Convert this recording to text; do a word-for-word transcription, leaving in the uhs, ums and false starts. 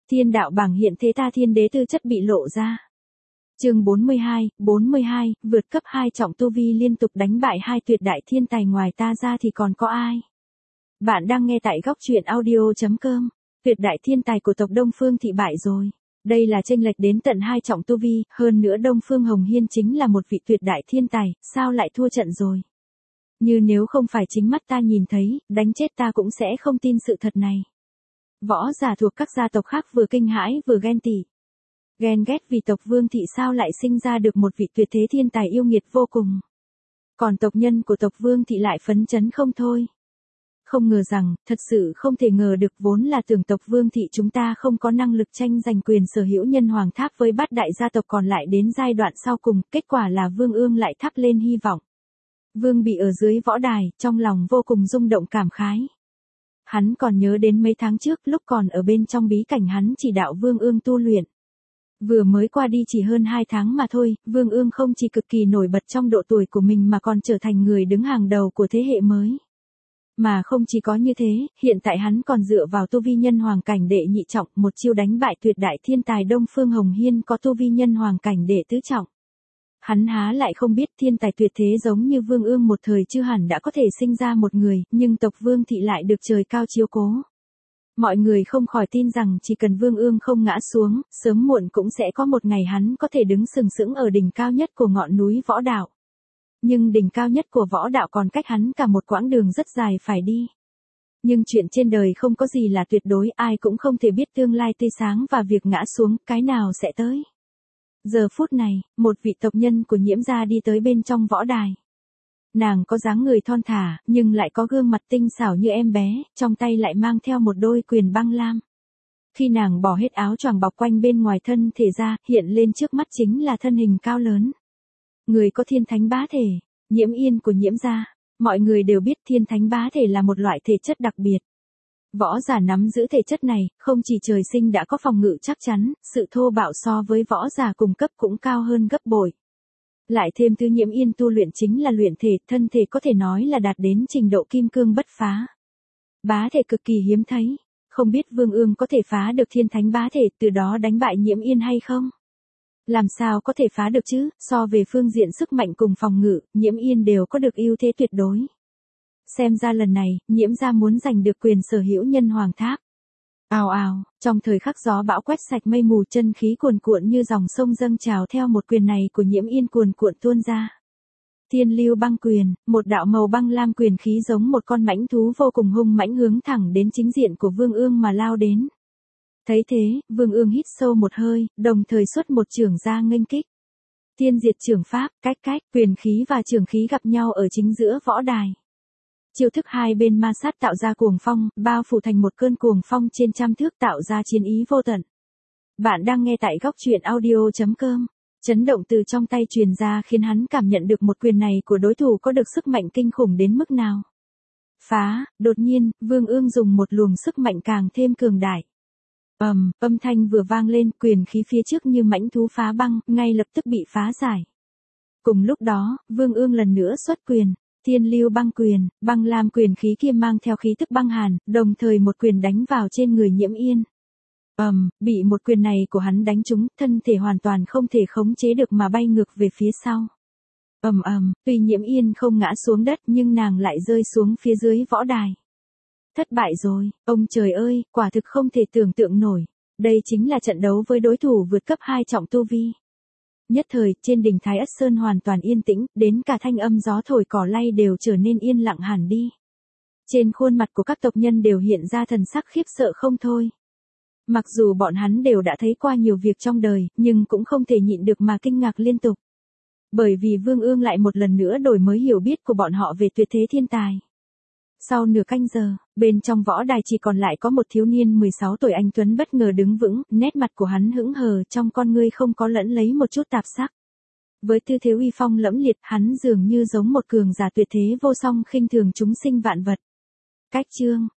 Thiên đạo bảng hiện thế ta thiên đế tư chất bị lộ ra. Chương bốn mươi hai, bốn mươi hai, vượt cấp hai trọng tu vi liên tục đánh bại hai tuyệt đại thiên tài, ngoài ta ra thì còn có ai? Bạn đang nghe tại góc truyện audio chấm com. Tuyệt đại thiên tài của tộc Đông Phương thị bại rồi. Đây là chênh lệch đến tận hai trọng tu vi, hơn nữa Đông Phương Hồng Hiên chính là một vị tuyệt đại thiên tài, sao lại thua trận rồi? Như nếu không phải chính mắt ta nhìn thấy, đánh chết ta cũng sẽ không tin sự thật này. Võ giả thuộc các gia tộc khác vừa kinh hãi vừa ghen tị. Ghen ghét vì tộc Vương thị sao lại sinh ra được một vị tuyệt thế thiên tài yêu nghiệt vô cùng. Còn tộc nhân của tộc Vương thị lại phấn chấn không thôi. Không ngờ rằng, thật sự không thể ngờ được, vốn là tưởng tộc Vương thị chúng ta không có năng lực tranh giành quyền sở hữu nhân hoàng tháp với bát đại gia tộc còn lại đến giai đoạn sau cùng, kết quả là Vương Ương lại thắp lên hy vọng. Vương bị ở dưới võ đài, trong lòng vô cùng rung động cảm khái. Hắn còn nhớ đến mấy tháng trước lúc còn ở bên trong bí cảnh hắn chỉ đạo Vương Ương tu luyện. Vừa mới qua đi chỉ hơn hai tháng mà thôi, Vương Ương không chỉ cực kỳ nổi bật trong độ tuổi của mình mà còn trở thành người đứng hàng đầu của thế hệ mới. Mà không chỉ có như thế, hiện tại hắn còn dựa vào tu vi nhân hoàng cảnh đệ nhị trọng, một chiêu đánh bại tuyệt đại thiên tài Đông Phương Hồng Hiên có tu vi nhân hoàng cảnh đệ tứ trọng. Hắn há lại không biết thiên tài tuyệt thế giống như Vương Ương một thời chưa hẳn đã có thể sinh ra một người, nhưng tộc Vương thị lại được trời cao chiếu cố. Mọi người không khỏi tin rằng chỉ cần Vương Ương không ngã xuống, sớm muộn cũng sẽ có một ngày hắn có thể đứng sừng sững ở đỉnh cao nhất của ngọn núi võ đạo. Nhưng đỉnh cao nhất của võ đạo còn cách hắn cả một quãng đường rất dài phải đi. Nhưng chuyện trên đời không có gì là tuyệt đối, ai cũng không thể biết tương lai tươi sáng và việc ngã xuống, cái nào sẽ tới. Giờ phút này, một vị tộc nhân của Nhiễm gia đi tới bên trong võ đài. Nàng có dáng người thon thả, nhưng lại có gương mặt tinh xảo như em bé, trong tay lại mang theo một đôi quyền băng lam. Khi nàng bỏ hết áo choàng bọc quanh bên ngoài thân thể ra, hiện lên trước mắt chính là thân hình cao lớn. Người có thiên thánh bá thể, Nhiễm Yên của Nhiễm gia. Mọi người đều biết thiên thánh bá thể là một loại thể chất đặc biệt. Võ giả nắm giữ thể chất này, không chỉ trời sinh đã có phòng ngự chắc chắn, sự thô bạo so với võ giả cùng cấp cũng cao hơn gấp bội. Lại thêm thứ Nhiễm Yên tu luyện chính là luyện thể, thân thể có thể nói là đạt đến trình độ kim cương bất phá. Bá thể cực kỳ hiếm thấy, không biết Vương Ương có thể phá được thiên thánh bá thể, từ đó đánh bại Nhiễm Yên hay không? Làm sao có thể phá được chứ, so về phương diện sức mạnh cùng phòng ngự, Nhiễm Yên đều có được ưu thế tuyệt đối. Xem ra lần này, Nhiễm gia muốn giành được quyền sở hữu nhân hoàng tháp. Ào ào, trong thời khắc gió bão quét sạch mây mù, chân khí cuồn cuộn như dòng sông dâng trào theo một quyền này của Nhiễm Yên cuồn cuộn tuôn ra. Thiên Lưu Băng Quyền, một đạo màu băng lam quyền khí giống một con mãnh thú vô cùng hung mãnh hướng thẳng đến chính diện của Vương Ương mà lao đến. Thấy thế, Vương Ương hít sâu một hơi, đồng thời xuất một chưởng ra nghênh kích. Thiên Diệt Chưởng Pháp, cách cách, quyền khí và chưởng khí gặp nhau ở chính giữa võ đài. Chiêu thức hai bên ma sát tạo ra cuồng phong, bao phủ thành một cơn cuồng phong trên trăm thước, tạo ra chiến ý vô tận. Bạn đang nghe tại góc truyện audio chấm com. Chấn động từ trong tay truyền ra khiến hắn cảm nhận được một quyền này của đối thủ có được sức mạnh kinh khủng đến mức nào. Phá, đột nhiên, Vương Ương dùng một luồng sức mạnh càng thêm cường đại. Ầm, um, âm thanh vừa vang lên, quyền khí phía trước như mãnh thú phá băng, ngay lập tức bị phá giải. Cùng lúc đó, Vương Ương lần nữa xuất quyền. Thiên Lưu Băng Quyền, băng lam quyền khí kia mang theo khí tức băng hàn, đồng thời một quyền đánh vào trên người Nhiễm Yên. Ầm, um, bị một quyền này của hắn đánh trúng, thân thể hoàn toàn không thể khống chế được mà bay ngược về phía sau. Ầm um, ầm, um, tuy Nhiễm Yên không ngã xuống đất nhưng nàng lại rơi xuống phía dưới võ đài. Thất bại rồi, ông trời ơi, quả thực không thể tưởng tượng nổi. Đây chính là trận đấu với đối thủ vượt cấp hai trọng tu vi. Nhất thời, trên đỉnh Thái Ất Sơn hoàn toàn yên tĩnh, đến cả thanh âm gió thổi cỏ lay đều trở nên yên lặng hẳn đi. Trên khuôn mặt của các tộc nhân đều hiện ra thần sắc khiếp sợ không thôi. Mặc dù bọn hắn đều đã thấy qua nhiều việc trong đời, nhưng cũng không thể nhịn được mà kinh ngạc liên tục. Bởi vì Vương Ương lại một lần nữa đổi mới hiểu biết của bọn họ về tuyệt thế thiên tài. Sau nửa canh giờ, bên trong võ đài chỉ còn lại có một thiếu niên mười sáu tuổi anh tuấn bất ngờ đứng vững, nét mặt của hắn hững hờ, trong con ngươi không có lẫn lấy một chút tạp sắc. Với tư thế uy phong lẫm liệt, hắn dường như giống một cường giả tuyệt thế vô song khinh thường chúng sinh vạn vật. Cách chương,